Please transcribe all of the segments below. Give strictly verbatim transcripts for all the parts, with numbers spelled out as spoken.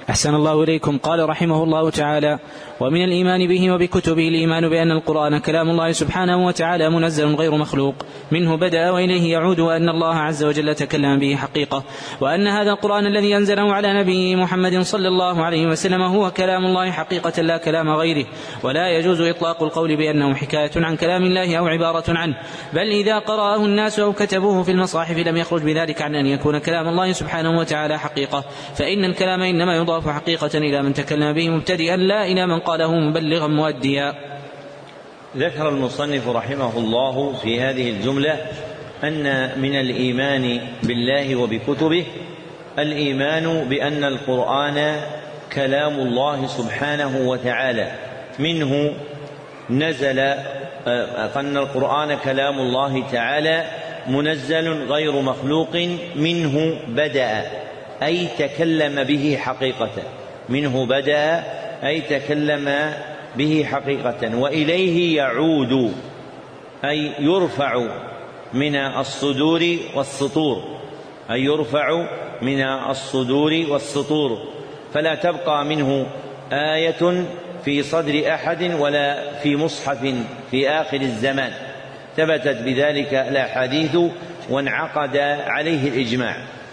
أحسن الله إليكم. قال رحمه الله تعالى: ومن الإيمان به وبكتبه الإيمان بأن القرآن كلام الله سبحانه وتعالى منزل غير مخلوق، منه بدأ وإليه يعود، وأن الله عز وجل تكلم به حقيقة، وأن هذا القرآن الذي أنزله على نبيه محمد صلى الله عليه وسلم هو كلام الله حقيقة لا كلام غيره، ولا يجوز إطلاق القول بأنه حكاية عن كلام الله أو عبارة عنه، بل إذا قرأه الناس أو كتبوه في المصاحف لم يخرج بذلك عن أن يكون كلام الله سبحانه وتعالى حقيقة، فإن الكلام إنما يضاف حقيقة إلى من تكلم به مبتدئا لا إلى من قاله مبلغا مؤديا. ذكر المصنف رحمه الله في هذه الجملة أن من الإيمان بالله وبكتبه الإيمان بأن القرآن كلام الله سبحانه وتعالى، منه نزل، أن القرآن كلام الله تعالى منزل غير مخلوق، منه بدأ أي تكلم به حقيقة، منه بدأ أي تكلم به حقيقة، وإليه يعود أي يرفع من الصدور والسطور، أي يرفع من الصدور والسطور، فلا تبقى منه آية في صدر أحد ولا في مصحف في آخر الزمان، ثبتت بذلك الأحاديث وانعقد عليه الإجماع.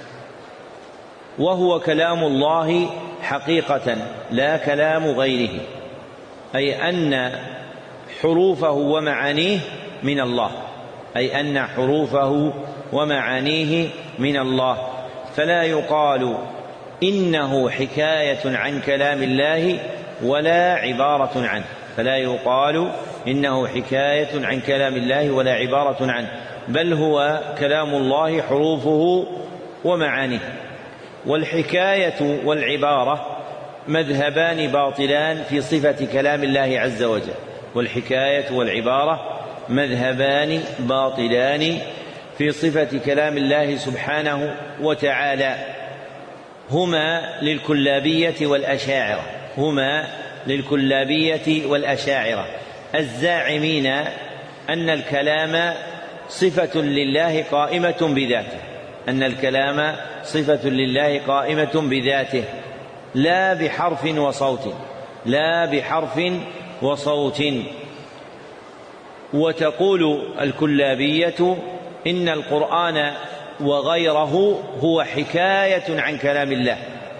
وهو كلام الله حقيقة لا كلام غيره، أي أن حروفه ومعانيه من الله، أي أن حروفه ومعانيه من الله، فلا يقال إنه حكاية عن كلام الله ولا عبارة عنه، فلا يقال إنه حكاية عن كلام الله ولا عبارة عنه، بل هو كلام الله حروفه ومعانيه. والحكاية والعبارة مذهبان باطلان في صفة كلام الله عز وجل، والحكاية والعبارة مذهبان باطلان في صفة كلام الله سبحانه وتعالى، هما للكلابية والأشاعرة، هما للكلابية والأشاعرة الزاعمين أن الكلام صفة لله قائمة بذاته، أن الكلام صفة لله قائمة بذاته لا بحرف وصوت، لا بحرف وصوت. وتقول الكلابية إن القرآن وغيره هو حكاية عن كلام الله،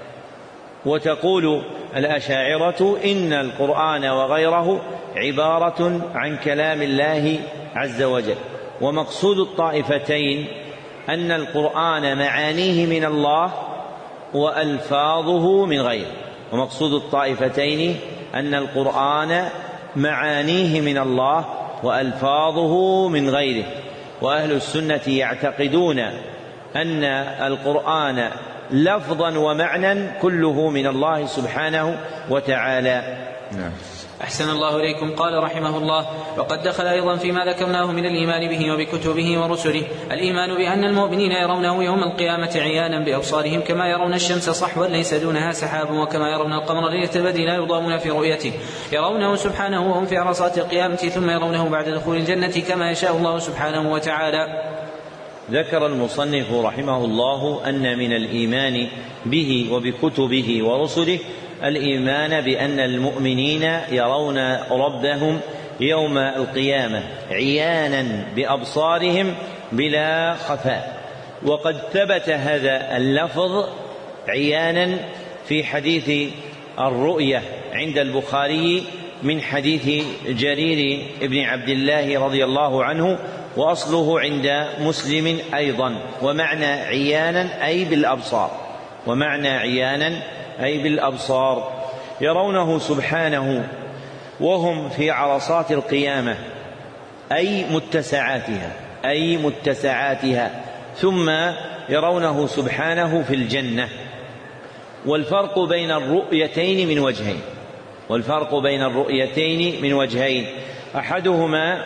وتقول الأشاعرة إن القرآن وغيره عبارة عن كلام الله عز وجل. ومقصود الطائفتين أن القرآن معانيه من الله وألفاظه من غيره، ومقصود الطائفتين أن القرآن معانيه من الله وألفاظه من غيره. وأهل السنة يعتقدون أن القرآن لفظا ومعنى كله من الله سبحانه وتعالى. نعم. أحسن الله إليكم. قال رحمه الله: وقد دخل أيضا فيما ذكرناه من الإيمان به وبكتبه ورسله الإيمان بأن المؤمنين يرونه يوم القيامة عيانا بأبصارهم كما يرون الشمس صحوا ليس دونها سحاب، وكما يرون القمر ليلة البدر لا يضامون في رؤيته، يرونه سبحانه وهم في عرصات القيامة، ثم يرونه بعد دخول الجنة كما يشاء الله سبحانه وتعالى. ذكر المصنف رحمه الله أن من الإيمان به وبكتبه ورسله الإيمان بأن المؤمنين يرون ربهم يوم القيامة عيانا بأبصارهم بلا خفاء. وقد ثبت هذا اللفظ عيانا في حديث الرؤية عند البخاري من حديث جرير بن عبد الله رضي الله عنه، وأصله عند مسلم أيضا. ومعنى عيانا أي بالأبصار، ومعنى عيانا أي بالأبصار، يرونه سبحانه وهم في عرصات القيامة أي متسعاتها، أي متسعاتها، ثم يرونه سبحانه في الجنة. والفرق بين الرؤيتين من وجهين، والفرق بين الرؤيتين من وجهين أحدهما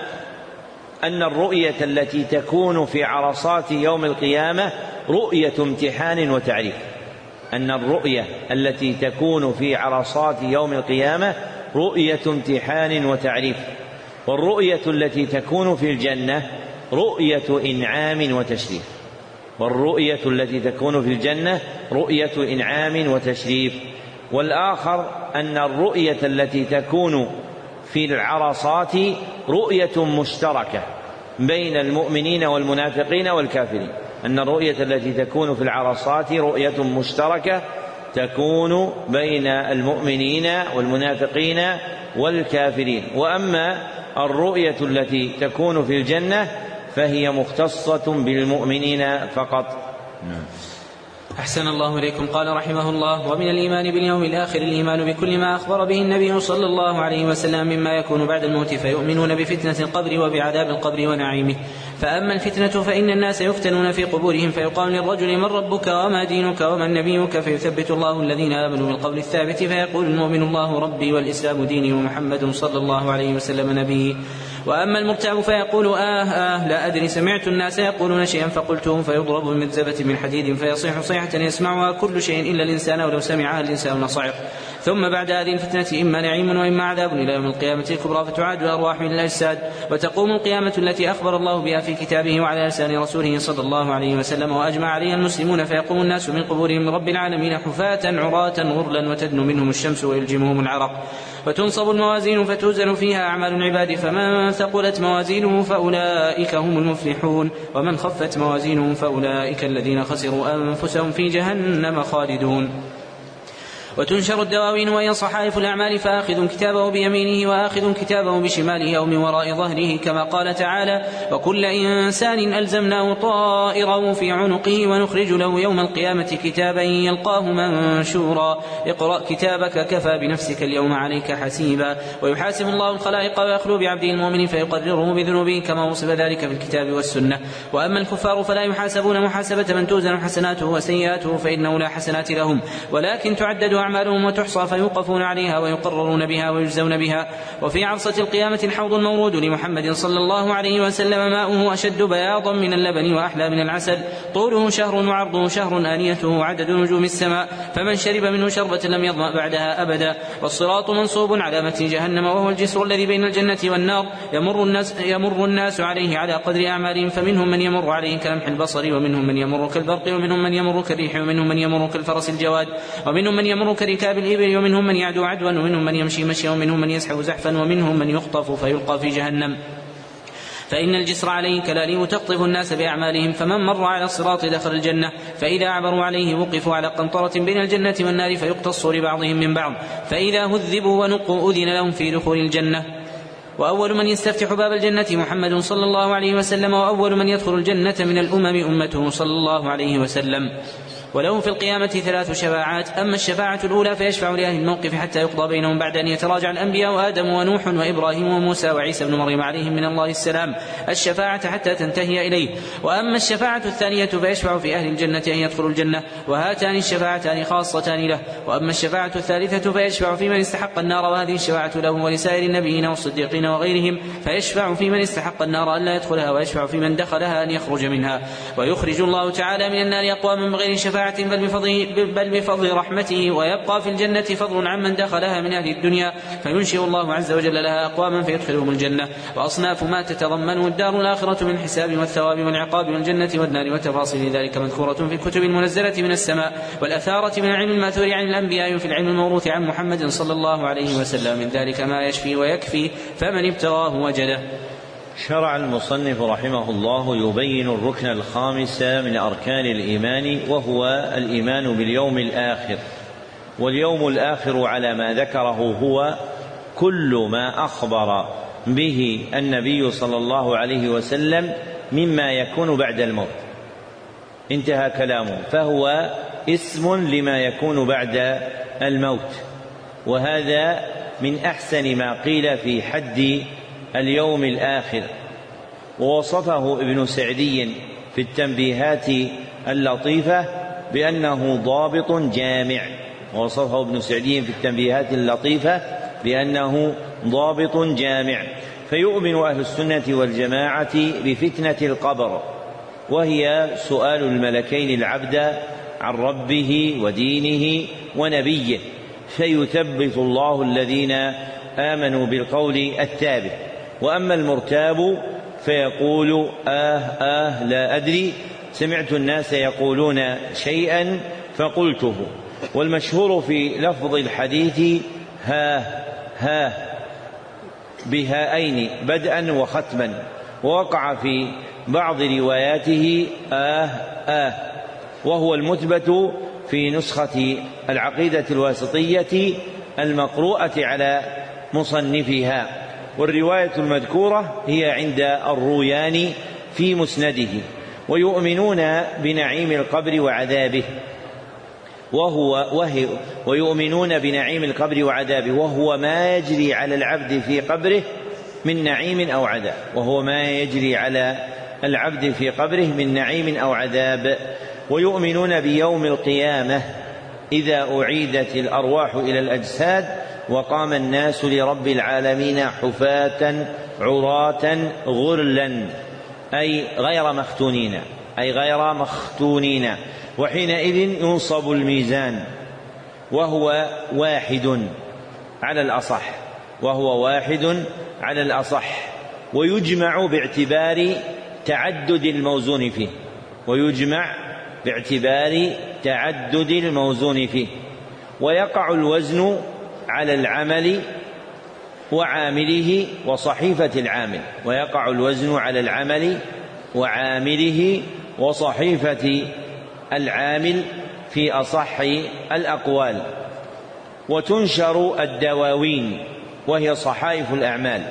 أن الرؤية التي تكون في عرصات يوم القيامة رؤية امتحان وتعريف، أن الرؤية التي تكون في عرصات يوم القيامة رؤية امتحان وتعريف، والرؤية التي تكون في الجنة رؤية إنعام وتشريف، والرؤية التي تكون في الجنة رؤية إنعام وتشريف. والآخر أن الرؤية التي تكون في العرصات رؤية مشتركة بين المؤمنين والمنافقين والكافرين، أن الرؤية التي تكون في العرصات رؤية مشتركة تكون بين المؤمنين والمنافقين والكافرين. وأما الرؤية التي تكون في الجنة فهي مختصة بالمؤمنين فقط. أحسن الله إليكم. قال رحمه الله: ومن الإيمان باليوم الآخر الإيمان بكل ما أخبر به النبي صلى الله عليه وسلم مما يكون بعد الموت، فيؤمنون بفتنة القبر وبعذاب القبر ونعيمه. فأما الفتنة فإن الناس يفتنون في قبورهم، فيقال للرجل: من ربك وما دينك ومن نبيك؟ فيثبت الله الذين آمنوا بالقول الثابت، فيقول المؤمن: الله ربي والإسلام ديني ومحمد صلى الله عليه وسلم نبي. وأما المرتاب فيقول: آه آه لا أدري، سمعت الناس يقولون شيئا فقلته، فيضرب بمرزبة من حديد فيصيح صيحة يسمعها كل شيء إلا الإنسان، ولو سمعها الإنسان لصعق. ثم بعد هذه الفتنة إما نعيم وإما عذاب إلى يوم القيامة الكبرى، فتعاد الأرواح من الأجساد، وتقوم القيامة التي أخبر الله بها في كتابه وعلى لسان رسوله صلى الله عليه وسلم وأجمع عليها المسلمون، فيقوم الناس من قبورهم من رب العالمين حفاة عراة غرلا، وتدنو منهم الشمس ويلجمهم العرق، وتنصب الموازين فتوزن فيها أعمال العباد، فمن ثقلت موازينه فأولئك هم المفلحون، ومن خفت موازينهم فأولئك الذين خسروا أنفسهم في جهنم خالدون. وتنشر الدواوين وهي صحائف الأعمال، فآخذ كتابه بيمينه وآخذ كتابه بشماله أو من وراء ظهره، كما قال تعالى: وكل إنسان ألزمناه طائره في عنقه ونخرج له يوم القيامة كتابا يلقاه منشورا، اقرأ كتابك كفى بنفسك اليوم عليك حسيبا. ويحاسب الله الخلائق ويخلو بعبده المؤمن فيقرره بذنوبه كما وصف ذلك في الكتاب والسنة. وأما الكفار فلا يحاسبون محاسبة من توزن حسناته وسيئاته، فإنه لا حسنات لهم، ولكن تعدد أعمالهم وتحصى فيوقفون عليها ويقررون بها ويجزون بها. وفي عرصة القيامة الحوض المورود لمحمد صلى الله عليه وسلم ماؤه أشد بياضا من اللبن وأحلى من العسل، طوله شهر وعرضه شهر، آنيته عدد نجوم السماء، فمن شرب منه شربة لم يظمأ بعدها أبدا. والصراط منصوب على متن جهنم، وهو الجسر الذي بين الجنة والنار، يمر الناس, يمر الناس عليه على قدر أعمالهم، فمنهم من يمر عليه كلمح البصر، ومنهم من يمر كالبرق، ومنهم من يمر كالريح، ومنهم من يمر كالفرس الجواد، ومنهم من يمر كركاب الإبل، ومنهم من يعدو عدوا، ومنهم من يمشي مشيا، ومنهم من يزحف زحفا، ومنهم من يخطف فيلقى في جهنم. فإن الجسر عليه كلاليم تقطف الناس بأعمالهم، فمن مر على الصراط دخل الجنة، فإذا عبروا عليه وقفوا على قنطرة بين الجنة والنار فيقتص لبعضهم من بعض، فإذا هذبوا ونقوا أذن لهم في دخول الجنة. وأول من يستفتح باب الجنة محمد صلى الله عليه وسلم، وأول من يدخل الجنة من الأمم أمته صلى الله عليه وسلم. وله في القيامة ثلاث شفاعات: أما الشفاعة الأولى فيشفع لأهل الموقف حتى يقضى بينهم بعد أن يتراجع الأنبياء آدم ونوح وإبراهيم وموسى وعيسى بن مريم عليهم من الله السلام الشفاعة حتى تنتهي إليه. وأما الشفاعة الثانية فيشفع في أهل الجنة أن يدخلوا الجنة، وهاتان الشفاعتان خاصتان له. وأما الشفاعة الثالثة فيشفع في من استحق النار، وهذه الشفاعة له ولسائر النبيين والصديقين وغيرهم، فيشفع في من استحق النار أن لا يدخلها، ويشفع في من دخلها أن يخرج منها. ويخرج الله تعالى من النار أقواما بغير شفاعة بل بفضل, بل بفضل رحمته، ويبقى في الجنة فضل عمن دخلها من أهل الدنيا، فينشئ الله عز وجل لها أقواما فيدخلهم الجنة. وأصناف ما تتضمنه الدار الآخرة من الحساب والثواب والعقاب والجنة والنار، وتفاصيل ذلك مذكورة في الكتب المنزلة من السماء، والأثارة من العلم الماثور عن الأنبياء في العلم الموروث عن محمد صلى الله عليه وسلم، من ذلك ما يشفي ويكفي، فمن ابتغاه وجده. شرع المصنف رحمه الله يبين الركن الخامس من أركان الإيمان، وهو الإيمان باليوم الآخر. واليوم الآخر على ما ذكره هو كل ما أخبر به النبي صلى الله عليه وسلم مما يكون بعد الموت، انتهى كلامه، فهو اسم لما يكون بعد الموت. وهذا من أحسن ما قيل في حد اليوم الآخر. ووصفه ابن سعدي في التنبيهات اللطيفة بأنه ضابط جامع، ووصفه ابن سعدي في التنبيهات اللطيفة بأنه ضابط جامع. فيؤمن أهل السنة والجماعة بفتنة القبر، وهي سؤال الملكين العبد عن ربه ودينه ونبيه، فيثبت الله الذين آمنوا بالقول الثابت. وأما المرتاب فيقول آه آه لا أدري، سمعت الناس يقولون شيئا فقلته، والمشهور في لفظ الحديث ها ها بهائين بدءا وختما، ووقع في بعض رواياته آه آه، وهو المثبت في نسخة العقيدة الواسطية المقروءة على مصنفها. والرواية المذكورة هي عند الروياني في مسنده. ويؤمنون بنعيم القبر وعذابه وهو وهي ويؤمنون بنعيم القبر وعذابه وهو ما يجري على العبد في قبره من نعيم أو عذاب وهو ما يجري على العبد في قبره من نعيم أو عذاب. ويؤمنون بيوم القيامة إذا أعيدت الأرواح إلى الأجساد وقام الناس لرب العالمين حفاة عراة غرلا، أي غير مختونين أي غير مختونين وحينئذ ينصب الميزان وهو واحد على الأصح وهو واحد على الأصح ويجمع باعتبار تعدد الموزون فيه ويجمع باعتبار تعدد الموزون فيه ويقع الوزن على العمل وعامله وصحيفة العامل ويقع الوزن على العمل وعامله وصحيفة العامل في أصح الأقوال. وتنشر الدواوين وهي صحائف الأعمال،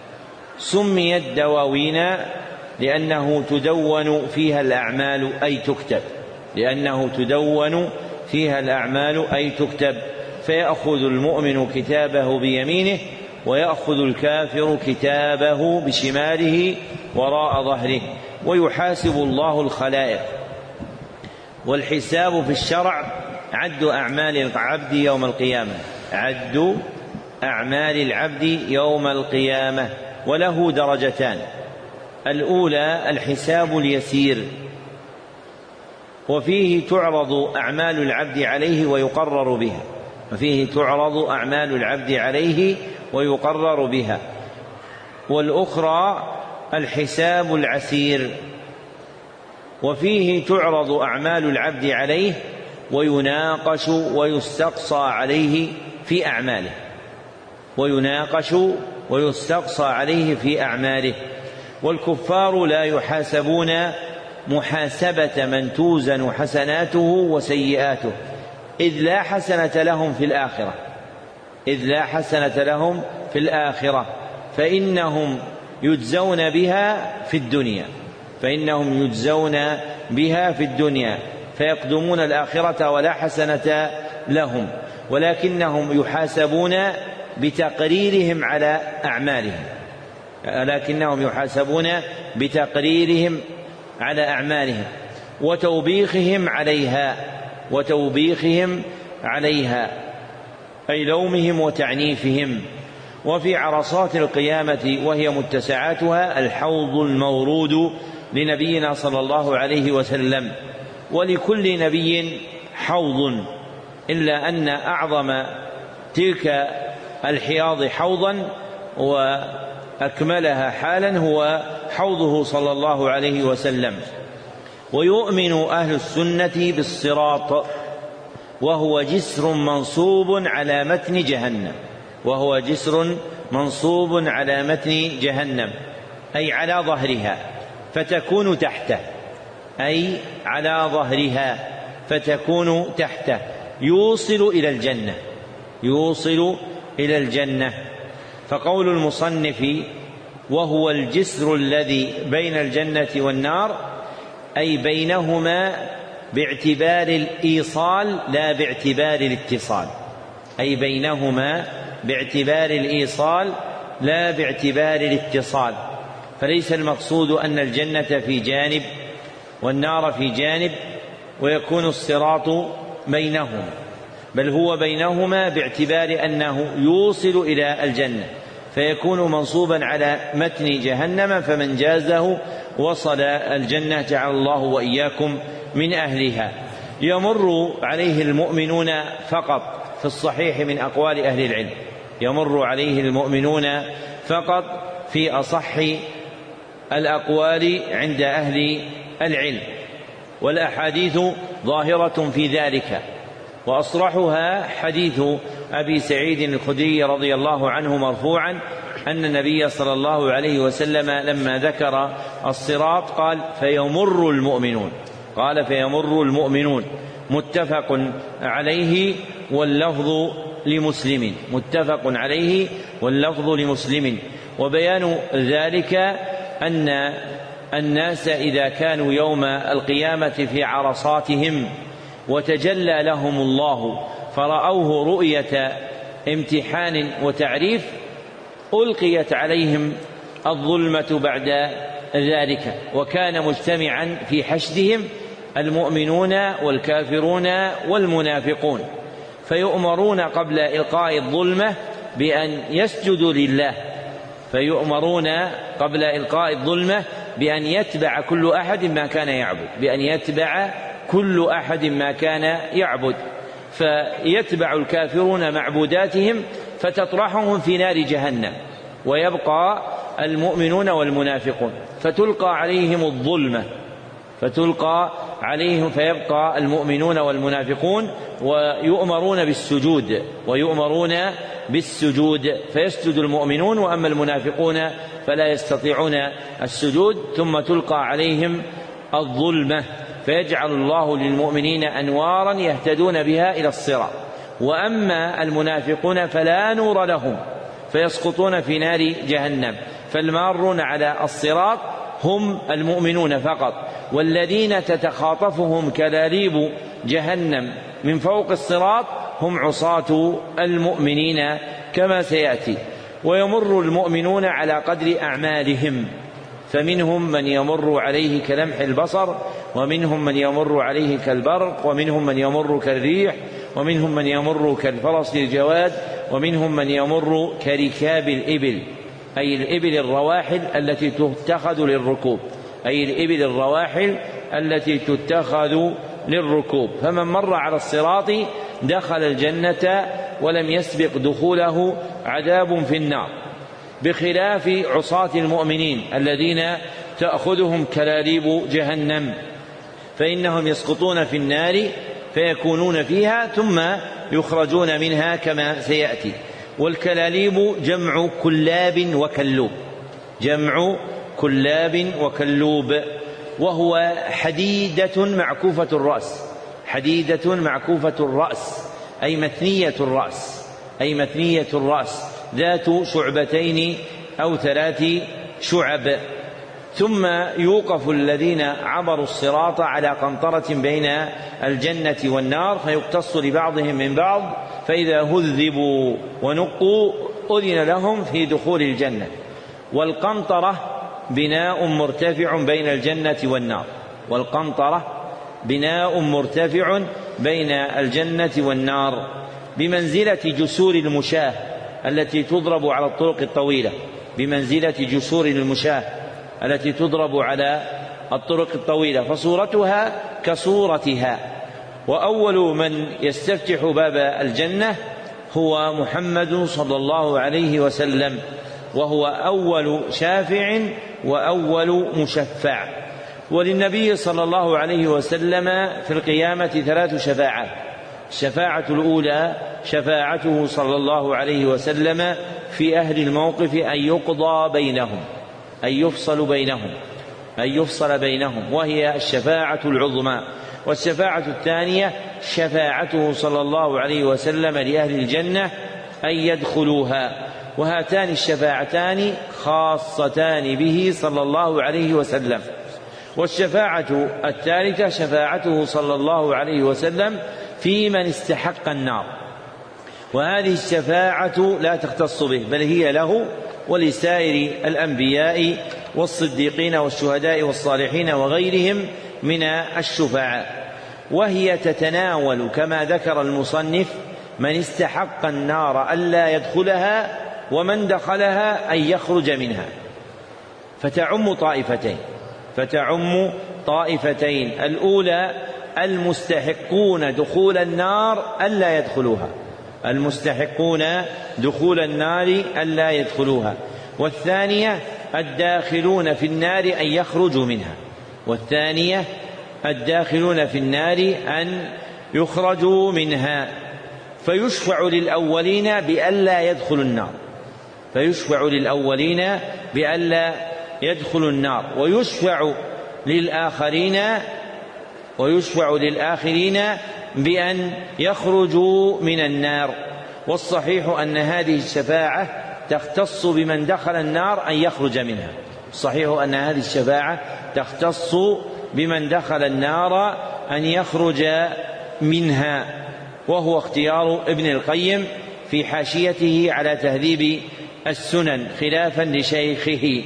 سميت دواوين لأنه تدون فيها الأعمال أي تكتب لأنه تدون فيها الأعمال أي تكتب فيأخذ المؤمن كتابه بيمينه ويأخذ الكافر كتابه بشماله وراء ظهره ويحاسب الله الخلائق. والحساب في الشرع عد أعمال العبد يوم القيامة عد أعمال العبد يوم القيامة وله درجتان. الأولى الحساب اليسير وفيه تعرض أعمال العبد عليه ويقرر بها وفيه تعرض أعمال العبد عليه ويقرر بها. والأخرى الحساب العسير وفيه تعرض أعمال العبد عليه ويناقش ويستقصى عليه في أعماله ويناقش ويستقصى عليه في أعماله. والكفار لا يحاسبون محاسبة من توزن حسناته وسيئاته إذ لا حسنة لهم في الآخرة إذ لا حسنة لهم في الآخرة فإنهم يجزون بها في الدنيا فإنهم يجزون بها في الدنيا فيقدمون الآخرة ولا حسنة لهم، ولكنهم يحاسبون بتقريرهم على أعمالهم لكنهم يحاسبون بتقريرهم على أعمالهم وتوبيخهم عليها وتوبيخهم عليها أي لومهم وتعنيفهم. وفي عرصات القيامة وهي متسعاتها الحوض المورود لنبينا صلى الله عليه وسلم، ولكل نبي حوض إلا أن أعظم تلك الحياض حوضا وأكملها حالا هو حوضه صلى الله عليه وسلم. ويؤمن أهل السنة بالصراط وهو جسر منصوب على متن جهنم وهو جسر منصوب على متن جهنم أي على ظهرها فتكون تحته أي على ظهرها فتكون تحته يوصل إلى الجنة يوصل إلى الجنة. فقول المصنف وهو الجسر الذي بين الجنة والنار أي بينهما باعتبار الإيصال لا باعتبار الاتصال أي بينهما باعتبار الإيصال لا باعتبار الاتصال. فليس المقصود أن الجنة في جانب والنار في جانب ويكون الصراط بينهما، بل هو بينهما باعتبار أنه يوصل إلى الجنة فيكون منصوبا على متن جهنم فمن جازه وصل الجنة جعل الله وإياكم من أهلها. يمر عليه المؤمنون فقط في الصحيح من أقوال أهل العلم يمر عليه المؤمنون فقط في أصح الأقوال عند أهل العلم، والأحاديث ظاهرة في ذلك وأصرحها حديث أبي سعيد الخدري رضي الله عنه مرفوعا أن النبي صلى الله عليه وسلم لما ذكر الصراط قال فيمر المؤمنون قال فيمر المؤمنون متفق عليه واللفظ لمسلم متفق عليه واللفظ لمسلم. وبيان ذلك أن الناس إذا كانوا يوم القيامة في عرصاتهم وتجلى لهم الله فرأوه رؤية امتحان وتعريف ألقيت عليهم الظلمة بعد ذلك، وكان مجتمعا في حشدهم المؤمنون والكافرون والمنافقون، فيؤمرون قبل إلقاء الظلمة بأن يسجدوا لله فيؤمرون قبل إلقاء الظلمة بأن يتبع كل أحد ما كان يعبد بأن يتبع كل أحد ما كان يعبد فيتبع الكافرون معبوداتهم فتطرحهم في نار جهنم، ويبقى المؤمنون والمنافقون فتلقى عليهم الظلمة فتلقى عليهم فيبقى المؤمنون والمنافقون ويؤمرون بالسجود ويؤمرون بالسجود فيسجد المؤمنون، وأما المنافقون فلا يستطيعون السجود، ثم تلقى عليهم الظلمة فيجعل الله للمؤمنين أنوارا يهتدون بها إلى الصراط، وأما المنافقون فلا نور لهم فيسقطون في نار جهنم. فالمارون على الصراط هم المؤمنون فقط، والذين تتخاطفهم كلاليب جهنم من فوق الصراط هم عصاة المؤمنين كما سيأتي. ويمر المؤمنون على قدر أعمالهم، فمنهم من يمر عليه كلمح البصر، ومنهم من يمر عليه كالبرق، ومنهم من يمر كالريح، ومنهم من يمر كالفرس الجواد، ومنهم من يمر كركاب الإبل أي الإبل الرواحل التي تتخذ للركوب أي الإبل الرواحل التي تتخذ للركوب. فمن مر على الصراط دخل الجنة ولم يسبق دخوله عذاب في النار، بخلاف عصاة المؤمنين الذين تأخذهم كلاليب جهنم، فإنهم يسقطون في النار فيكونون فيها ثم يخرجون منها كما سيأتي. والكلاليب جمع كلاب وكلوب جمع كلاب وكلوب وهو حديدة معكوفة الرأس حديدة معكوفة الرأس أي مثنية الرأس أي مثنية الرأس ذات شعبتين أو ثلاث شعب. ثم يوقف الذين عبروا الصراط على قنطرة بين الجنة والنار فيقتص لبعضهم من بعض، فإذا هذبوا ونقوا أذن لهم في دخول الجنة. والقنطرة بناء مرتفع بين الجنة والنار والقنطرة بناء مرتفع بين الجنة والنار بمنزلة جسور المشاة التي تضرب على الطرق الطويلة بمنزلة جسور المشاة التي تضرب على الطرق الطويلة، فصورتها كصورتها. وأول من يستفتح باب الجنة هو محمد صلى الله عليه وسلم، وهو أول شافع وأول مشفع. وللنبي صلى الله عليه وسلم في القيامة ثلاث شفاعات. الشفاعة الأولى شفاعته صلى الله عليه وسلم في أهل الموقف أن يقضى بينهم أن يفصل بينهم أن يفصل بينهم وهي الشفاعة العظمى. والشفاعة الثانية شفاعته صلى الله عليه وسلم لأهل الجنة أن يدخلوها، وهاتان الشفاعتان خاصتان به صلى الله عليه وسلم. والشفاعة الثالثة شفاعته صلى الله عليه وسلم في من استحق النار، وهذه الشفاعة لا تختص به بل هي له ولسائر الأنبياء والصديقين والشهداء والصالحين وغيرهم من الشفعاء، وهي تتناول كما ذكر المصنف من استحق النار ألا يدخلها ومن دخلها أن يخرج منها، فتعم طائفتين فتعم طائفتين الأولى المستحقون دخول النار ألا يدخلوها المستحقون دخول النار ألا يدخلوها والثانية الداخلون في النار أن يخرجوا منها والثانية الداخلون في النار أن يخرج منها فيشفع للأولين بألا يدخلوا النار فيشفع للأولين بألا يدخلوا النار ويشفع للآخرين ويشفع للآخرين بأن يخرجوا من النار. والصحيح أن هذه الشفاعة تختص بمن دخل النار أن يخرج منها صحيح أن هذه الشفاعة تختص بمن دخل النار أن يخرج منها، وهو اختيار ابن القيم في حاشيته على تهذيب السنن خلافا لشيخه.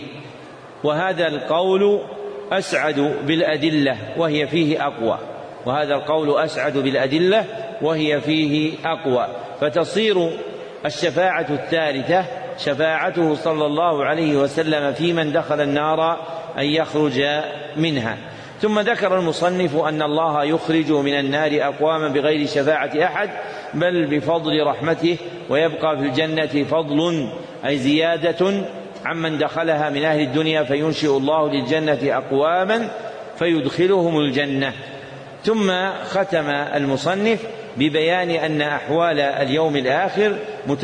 وهذا القول أسعد بالأدلة وهي فيه أقوى وهذا القول أسعد بالأدلة وهي فيه أقوى فتصير الشفاعة الثالثة شفاعته صلى الله عليه وسلم في من دخل النار أن يخرج منها. ثم ذكر المصنف أن الله يخرج من النار أقواما بغير شفاعة أحد بل بفضل رحمته، ويبقى في الجنة فضل أي زيادة عمن دخلها من أهل الدنيا فينشئ الله للجنة أقواما فيدخلهم الجنة. ثم ختم المصنف ببيان أن أحوال اليوم الآخر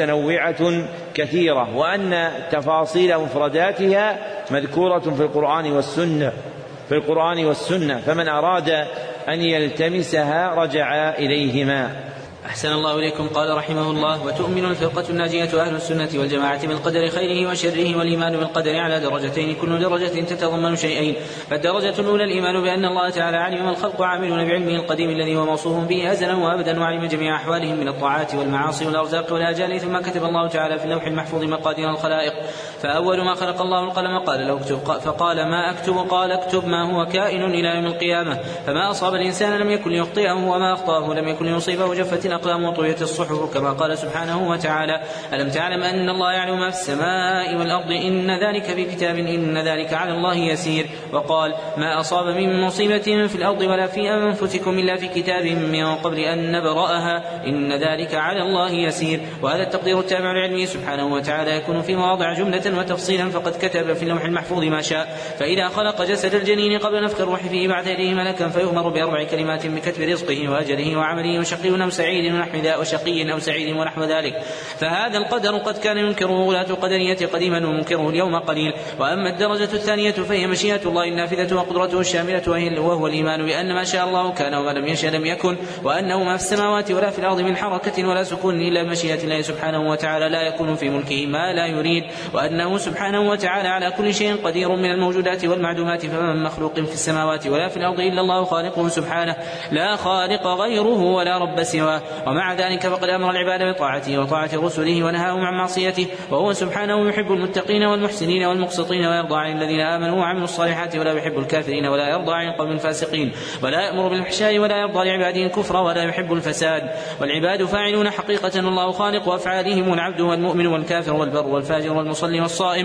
متنوعة كثيرة، وأن تفاصيل مفرداتها مذكورة في القرآن والسنة في القرآن والسنة فمن أراد أن يلتمسها رجع إليهما. أحسن الله إليكم. قال رحمه الله: وتؤمن الفرقة الناجية أهل السنة والجماعة بالقدر خيره وشره، والإيمان بالقدر على درجتين كل درجة تتضمن شيئين. فالدرجة الأولى الإيمان بأن الله تعالى علم الخلق عاملون بعلمه القديم الذي هو موصوف به أزلا وأبدا، وعلم جميع أحوالهم من الطاعات والمعاصي والأرزاق والآجال، ثم كتب الله تعالى في اللوح المحفوظ مقادير الخلائق. فأول ما خلق الله القلم قال له اكتب، فقال ما أكتب؟ قال اكتب ما هو كائن إلى يوم القيامة. فما أصاب الإنسان لم يكن ليخطئه، وما أخطأه لم يكن ليصيبه. جفت الأقلام وطويت الصحف، كما قال سبحانه وتعالى: ألم تعلم أن الله يعلم ما في السماء والأرض إن ذلك في كتاب إن ذلك على الله يسير. وقال: ما أصاب من مصيبة في الأرض ولا في أنفسكم إلا في كتاب من قبل أن نبرأها إن ذلك على الله يسير. وهذا التقدير التابع لعلمه سبحانه وتعالى يكون في مواضع جملة وتفصيلا، فقد كتب في اللوح المحفوظ ما شاء. فإذا خلق جسد الجنين قبل نفخ الروح فيه بعث إليه ملكا فيؤمر بأربع كلمات بكتب رزقه وأجله وعمله وشقي أو سعيد ونحو ذا وشقي أو سعيد ونحو ذلك. فهذا القدر قد كان ينكره ولاة القدرية قديما ومنكره اليوم قليل. وأما الدرجة الثانية فهي مشيئة الله النافذة وقدرته الشاملة، وهو الإيمان بأن ما شاء الله كان وما لم يشأ لم يكن، وأنه ما في السماوات ولا في الأرض من حركة ولا سكون إلا بمشيئة الله سبحانه وتعالى لا يكون في ملكه ما لا يريد، وأنه سبحانه وتعالى على كل شيء قدير من الموجودات والمعدومات. فمن مخلوق في السماوات ولا في الأرض إلا الله خالقه سبحانه لا خالق غيره ولا رب سواه. ومع ذلك فقد أمر العباد بطاعته وطاعة رسله ونهاهم عن معصيته، وهو سبحانه يحب المتقين والمحسنين والمقسطين، ويرضى عن الذين آمنوا وعملوا الصالحات، ولا يحب الكافرين ولا يرضى عن القوم الفاسقين، ولا يأمر بالفحشاء ولا يرضى لعباده الكفر ولا يحب الفساد. والعباد فاعلون حقيقة، والله خالق أفعالهم، العبد والمؤمن والكافر والبر والفاجر والمصلي والصائم.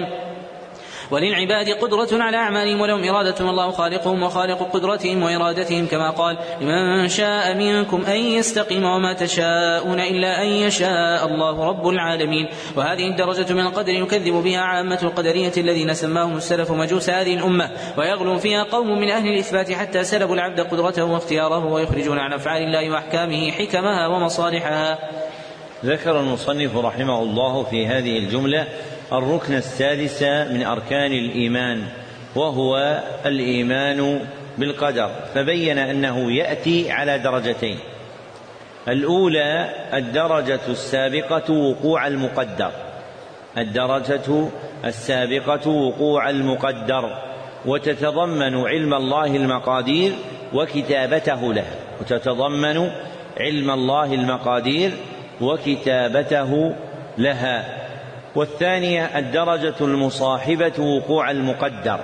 وللعباد قدرة على أعمالهم ولهم إرادة، والله خالقهم وخالق قدرتهم وإرادتهم، كما قال: لمن شاء منكم أن يستقيم وما تشاءون إلا أن يشاء الله رب العالمين. وهذه الدرجة من القدر يكذب بها عامة القدرية الذين سماهم السلف مجوس هذه الأمة، ويغلو فيها قوم من أهل الإثبات حتى سلبوا العبد قدرته واختياره، ويخرجون عن أفعال الله وأحكامه حكمها ومصالحها. ذكر المصنف رحمه الله في هذه الجملة الركن السادس من أركان الإيمان، وهو الإيمان بالقدر، فبين أنه يأتي على درجتين. الأولى الدرجة السابقة وقوع المقدر الدرجة السابقة وقوع المقدر وتتضمن علم الله المقادير وكتابته له وتتضمن علم الله المقادير وكتابته لها. والثانية الدرجة المصاحبة وقوع المقدر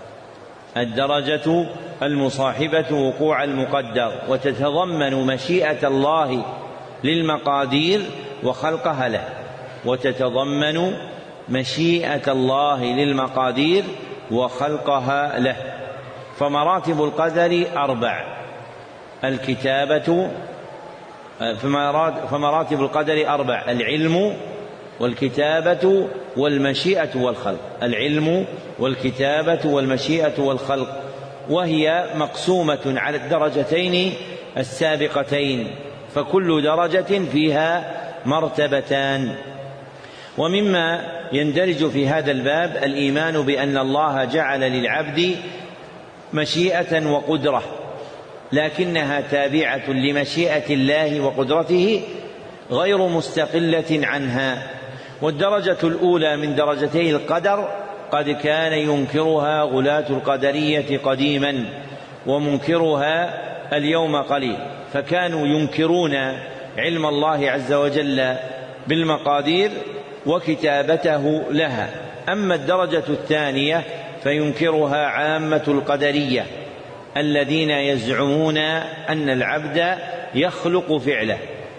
الدرجة المصاحبة وقوع المقدر وتتضمن مشيئة الله للمقادير وخلقها له وتتضمن مشيئة الله للمقادير وخلقها له. فمراتب القدر أربع: الكتابة فمراتب القدر أربع: العلم والكتابة والمشيئة والخلق العلم والكتابة والمشيئة والخلق، وهي مقسومة على الدرجتين السابقتين، فكل درجة فيها مرتبتان. ومما يندرج في هذا الباب الإيمان بأن الله جعل للعبد مشيئة وقدرة، لكنها تابعة لمشيئة الله وقدرته غير مستقلة عنها. والدرجة الأولى من درجتي القدر قد كان ينكرها غلاة القدرية قديما، ومنكرها اليوم قليل، فكانوا ينكرون علم الله عز وجل بالمقادير وكتابته لها. أما الدرجة الثانية فينكرها عامة القدرية الذين يزعمون أن العبد يخلق فعله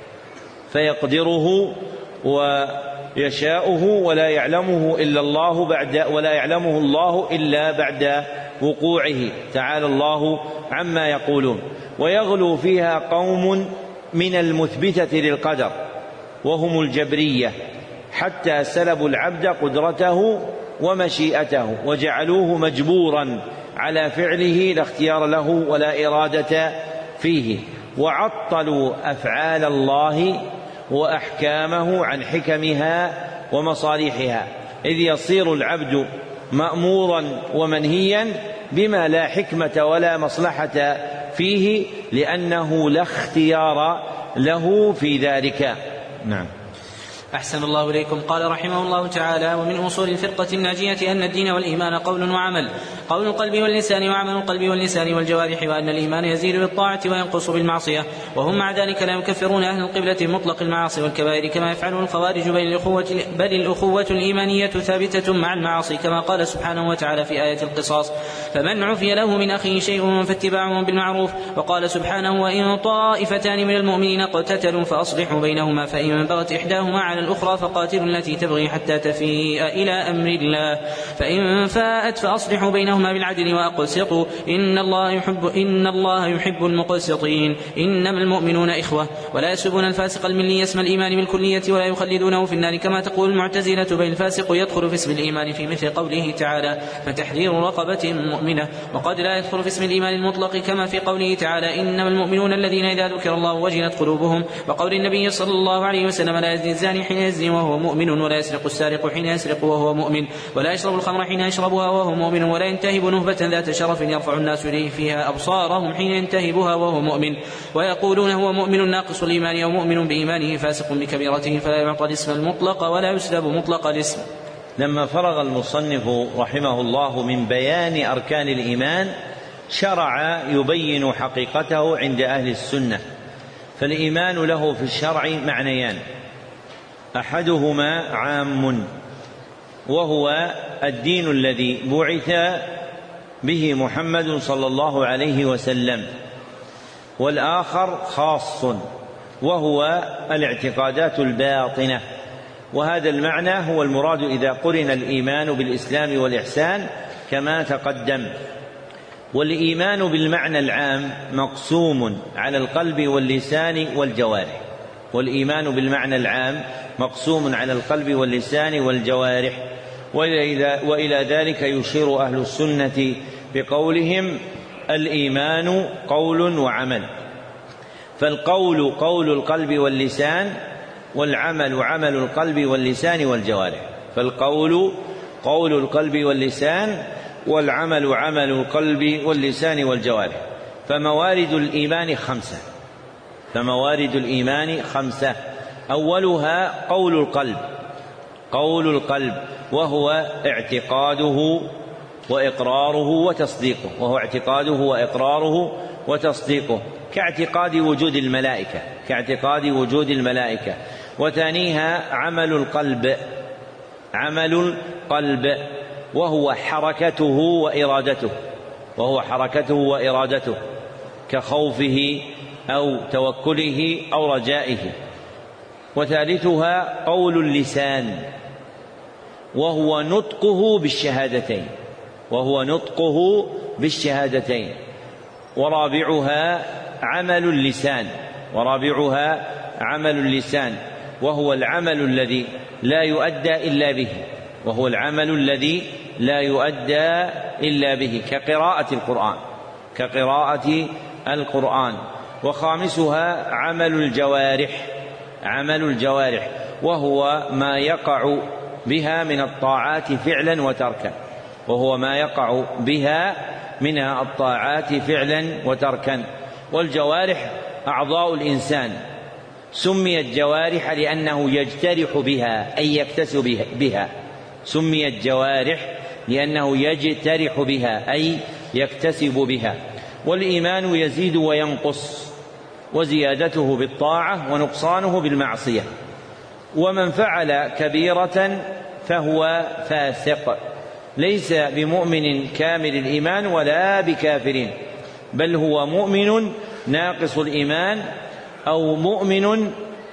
فيقدره ويشاؤه ولا يعلمه إلا الله بعد ولا يعلمه الله إلا بعد وقوعه، تعالى الله عما يقولون. ويغلو فيها قوم من المثبتة للقدر وهم الجبرية، حتى سلبوا العبد قدرته ومشيئته وجعلوه مجبورا على فعله لا اختيار له ولا إرادة فيه، وعطلوا أفعال الله وأحكامه عن حكمها ومصالحها، إذ يصير العبد مأمورا ومنهيا بما لا حكمة ولا مصلحة فيه، لأنه لا اختيار له في ذلك. نعم. أحسن الله إليكم. قال رحمه الله تعالى: ومن أصول الفرقة الناجية أن الدين والإيمان قول وعمل، قول القلب واللسان وعمل القلب واللسان والجوارح، وأن الإيمان يزيد بالطاعة وينقص بالمعصية، وهم مع ذلك لا يكفرون أهل القبلة بمطلق المعاصي والكبائر كما يفعله الخوارج، بل الأخوة, بل الأخوة الإيمانية ثابتة مع المعاصي، كما قال سبحانه وتعالى في آية القصاص: فمن عفي له من أخيه شيء فاتباع بالمعروف. وقال سبحانه: وإن طائفتان من المؤمنين اقتتلوا فأصلحوا بينهما، فإن بغت إحداهما على الأخرى فقاتلوا التي تبغي حتى تفيء إلى أمر الله، فإن فاءت فأصلحوا بينهما بالعدل وأقسطوا إن الله يحب إن الله يحب المقسطين. إنما المؤمنون إخوة. ولا يسبون الفاسق الملي اسم الإيمان بالكلية ولا يخلدونه في النار، كما تقول المعتزلة: بل الفاسق يدخل في اسم الإيمان في مثل قوله تعالى: فتحرير رقبة مؤمنة. وقد لا يدخل في اسم الإيمان المطلق كما في قوله تعالى: إنما المؤمنون الذين إذا ذكر الله وجلت قلوبهم. وقول النبي صلى الله عليه وسلم: لا يزني الزاني حين يزني وهو مؤمن، ولا يسرق السارق حين يسرق وهو مؤمن، ولا يشرب الخمر حين يشربها وهو مؤمن، ولا ينتهب نهبة ذات شرف يرفع الناس إليه فيها أبصارهم حين ينتهبها وهو مؤمن. ويقولون هو مؤمن ناقص الإيمان أو مؤمن بإيمانه فاسق بكبيرته، فلا يعطى الاسم المطلق ولا يسلب مطلق الاسم. لما فرغ المصنف رحمه الله من بيان أركان الإيمان، شرع يبين حقيقته عند أهل السنة. فالإيمان له في الشرع معنيان: أحدهما عام وهو الدين الذي بعث به محمد صلى الله عليه وسلم، والآخر خاص وهو الاعتقادات الباطنة. وهذا المعنى هو المراد إذا قرن الإيمان بالإسلام والإحسان كما تقدم. والإيمان بالمعنى العام مقسوم على القلب واللسان والجوارح، والإيمان بالمعنى العام مقسوم على القلب واللسان والجوارح. وإلى ذلك يشير أهل السنة بقولهم: الإيمان قول وعمل. فالقول قول القلب واللسان، والعمل عمل القلب واللسان والجوارح. فالقول قول القلب واللسان، والعمل عمل القلب واللسان والجوارح. فموارد الإيمان خمسة فموارد الإيمان خمسة أولها قول القلب قول القلب وهو اعتقاده وإقراره وتصديقه وهو اعتقاده وإقراره وتصديقه كاعتقاد وجود الملائكة كاعتقاد وجود الملائكة وثانيها عمل القلب عمل القلب وهو حركته وإرادته وهو حركته وإرادته كخوفه أو توكله أو رجائه. وثالثها قول اللسان وهو نطقه بالشهادتين وهو نطقه بالشهادتين ورابعها عمل اللسان ورابعها عمل اللسان وهو العمل الذي لا يؤدى إلا به وهو العمل الذي لا يؤدى إلا به كقراءة القرآن كقراءة القرآن وخامسها عمل الجوارح عمل الجوارح وهو ما يقع بها من الطاعات فعلا وتركا وهو ما يقع بها من الطاعات فعلا وتركا والجوارح أعضاء الإنسان سميت جوارح لأنه يجترح بها أي يكتسب بها سميت جوارح لأنه يجترح بها أي يكتسب بها. والإيمان يزيد وينقص وزيادته بالطاعة ونقصانه بالمعصية. ومن فعل كبيرة فهو فاسق ليس بمؤمن كامل الإيمان ولا بكافر بل هو مؤمن ناقص الإيمان أو مؤمن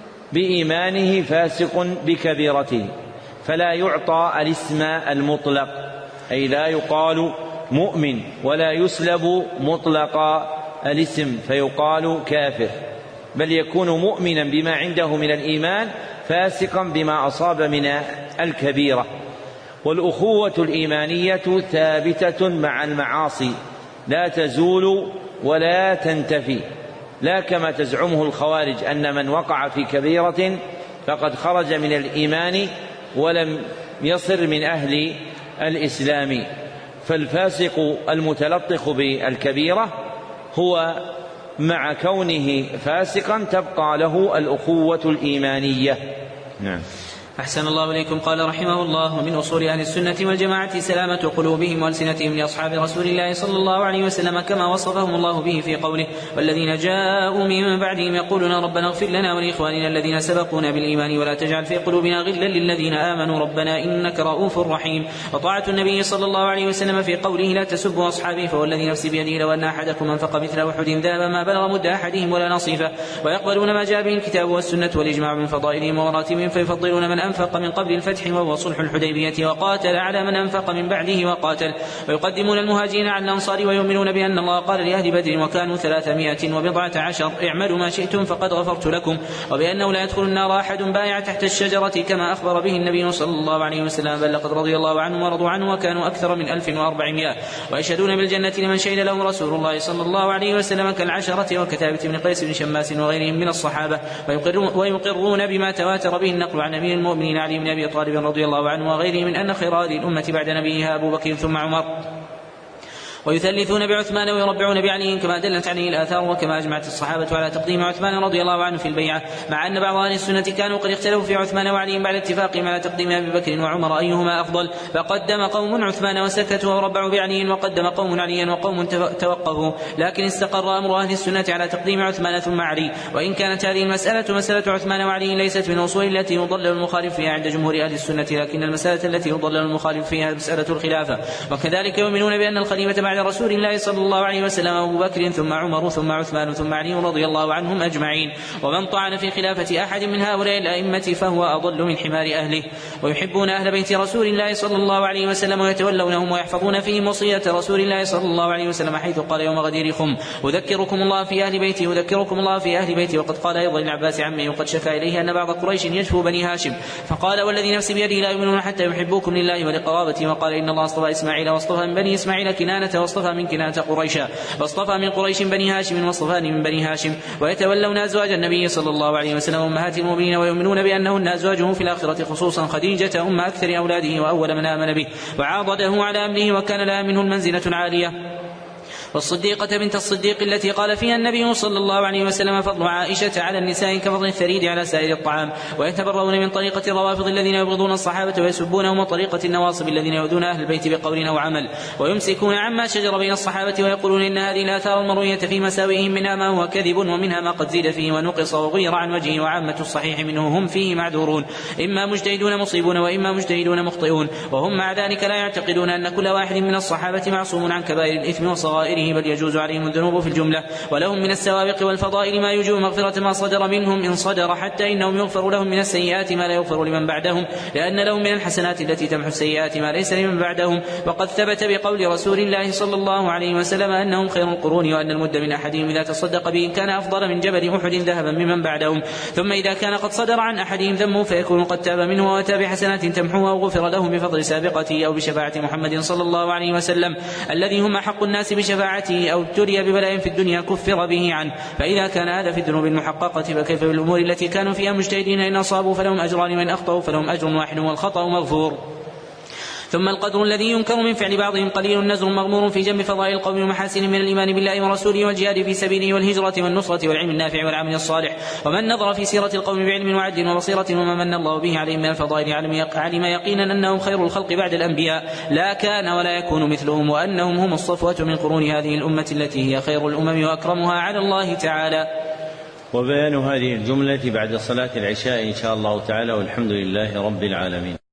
بإيمانه فاسق بكبيرته فلا يعطى الاسم المطلق أي لا يقال مؤمن ولا يسلب مطلق الاسم فيقال كافر بل يكون مؤمنا بما عنده من الإيمان فاسقا بما أصاب من الكبيرة. والأخوة الإيمانية ثابتة مع المعاصي لا تزول ولا تنتفي لا كما تزعمه الخوارج أن من وقع في كبيرة فقد خرج من الإيمان ولم يصر من أهل الإسلام. فالفاسق المتلطخ بالكبيرة هو مع كونه فاسقا تبقى له الأخوة الإيمانية. نعم. أحسن الله إليكم. قال رحمه الله: من أصول أهل السنة والجماعة سلامة قلوبهم وألسنتهم لأصحاب رسول الله صلى الله عليه وسلم كما وصفهم الله به في قوله: والذين جاءوا من بعدهم يقولون ربنا اغفر لنا ولإخواننا الذين سبقونا بالإيمان ولا تجعل في قلوبنا غلا للذين آمنوا ربنا إنك رؤوف رحيم. وطاعة النبي صلى الله عليه وسلم في قوله: لا تسبوا أصحابي فوالذي نفسي بيده لو أن أحدكم أنفق مثل أحد ذهبا ما بلغ مد أحدهم ولا نصيفه. ويقبلون ما جاء به الكتاب والسنة والإجماع من فضائلهم ومراتبهم فيفضلون من أنفق من قبل الفتح وهو صلح الحديبية وقاتل على من أنفق من بعده وقاتل. ويقدمون المهاجرين على الأنصار ويؤمنون بأن الله قال لأهل بدر وكانوا ثلاثمائة وبضعة عشر: اعملوا ما شئتم فقد غفرت لكم. وبأنه لا يدخل النار أحد بايع تحت الشجرة كما أخبر به النبي صلى الله عليه وسلم بل لقد رضي الله عنهم ورضوا عنه وكانوا أكثر من ألف وأربعمائة. ويشهدون بالجنة لمن شهد لهم رسول الله صلى الله عليه وسلم كالعشرة وكثابت بن قيس بن شماس وغيرهم من الصحابة. ويقرون بما تواتر به النقل عن أمير المؤمنين علي بن أبي طالب رضي الله عنه وغيره من أن خير هذه الأمة بعد نبيها أبو بكر ثم عمر. ويثلثون بعثمان ويربعون بعلي كما دلت عليه الآثار وكما أجمعت الصحابة على تقديم عثمان رضي الله عنه في البيعة مع أن بعض أهل السنة كانوا قد اختلفوا في عثمان وعلي بعد اتفاقهم على تقديم أبي بكر وعمر أيهما أفضل فقدم قوم عثمان وسكتوا وربعوا بعلي وقدم قوم عليا وقوم توقفوا لكن استقر أمر أهل السنة على تقديم عثمان ثم علي. وإن كانت هذه المسألة مسألة عثمان وعلي ليست من الأصول التي يضلل المخالف فيها عند جمهور أهل السنة لكن المسألة التي يضلل المخالف فيها مسألة الخلافة. وكذلك يؤمنون بأن الخليفة بعد رسول الله صلى الله عليه وسلم أبو بكر ثم عمر ثم عثمان ثم علي رضي الله عنهم أجمعين. ومن طعن في خلافة أحد من هؤلاء الأئمة فهو أضل من حمار أهله. ويحبون أهل بيت رسول الله صلى الله عليه وسلم ويتولونهم ويحفظون فيهم وصية رسول الله صلى الله عليه وسلم حيث قال يوم غدير خم: أذكركم الله في أهل بيتي أذكركم الله في أهل بيتي. وقد قال أيضا للعباس عمه وقد شكا إليه أن بعض قريش يشفو بني هاشم فقال: والذي نفسي بيده لا يؤمنون حتى يحبوكم لله ولقرابتي. وقال: إن الله اصطفى إسماعيل واصطفى من بني إسماعيل كنانة واصطفى من كنانة قريشا واصطفى من قريش بني هاشم واصطفاني من بني هاشم. ويتولون أزواج النبي صلى الله عليه وسلم أمهات المؤمنين ويؤمنون بأنهن أزواجه في الآخرة خصوصا خديجة أم أكثر أولاده وأول من آمن به وعاضده على أمره وكان لها منه المنزلة العالية. والصديقة بنت الصديق التي قال فيها النبي صلى الله عليه وسلم: فضل عائشة على النساء كفضل الثريد على سائر الطعام. ويتبرؤون من طريقة الروافض الذين يبغضون الصحابة ويسبونهم وطريقة النواصب الذين يؤذون أهل البيت بقول أو عمل. ويمسكون عما شجر بين الصحابة ويقولون إن هذه الآثار المروية في مساوئهم منها ما هو كذب ومنها ما قد زيد فيه ونقص وغير عن وجهه وعامة الصحيح منه هم فيه معذورون إما مجتهدون مصيبون وإما مجتهدون مخطئون. وهم مع ذلك لا يعتقدون أن كل واحد من الصحابة معصوم عن كبائر الإثم وصغائره بل يجوز عليهم الذنوب في الجملة. ولهم من السوابق والفضائل ما يجوز مغفرة ما صدر منهم إن صدر حتى إنهم يغفر لهم من السيئات ما لا يغفر لمن بعدهم لأن لهم من الحسنات التي تمحو السيئات ما ليس لمن بعدهم. وقد ثبت بقول رسول الله صلى الله عليه وسلم أنهم خير القرون وأن المد من أحدهم إذا تصدق به كان أفضل من جبل أحد ذهبا ممن بعدهم. ثم إذا كان قد صدر عن أحدهم ذنبه فيكون قد تاب منه وأتى بحسنات تمحوها وغفر له بفضل سابقته أو بشفاعة محمد صلى الله عليه وسلم الذي هم أحق الناس بشفاعة طاعته أو ابتلي ببلاء في الدنيا كفر به عنه. فإذا كان هذا في الذنوب المحققة فكيف بالأمور التي كانوا فيها مجتهدين؟ إن أصابوا فلهم أجران وإن أخطأوا فلهم أجر واحد والخطأ مغفور. ثم القدر الذي ينكر من فعل بعضهم قليل نزر مغمور في جنب فضائل القوم ومحاسن من الإيمان بالله ورسوله والجهاد في سبيله والهجرة والنصرة والعلم النافع والعمل الصالح. ومن نظر في سيرة القوم بعلم وعدل وبصيرة وما من الله به عليهم من الفضائل علم يقينا أنهم خير الخلق بعد الأنبياء لا كان ولا يكون مثلهم، وأنهم هم الصفوة من قرون هذه الأمة التي هي خير الأمم وأكرمها على الله تعالى. وبيان هذه الجملة بعد صلاة العشاء إن شاء الله تعالى، والحمد لله رب العالمين.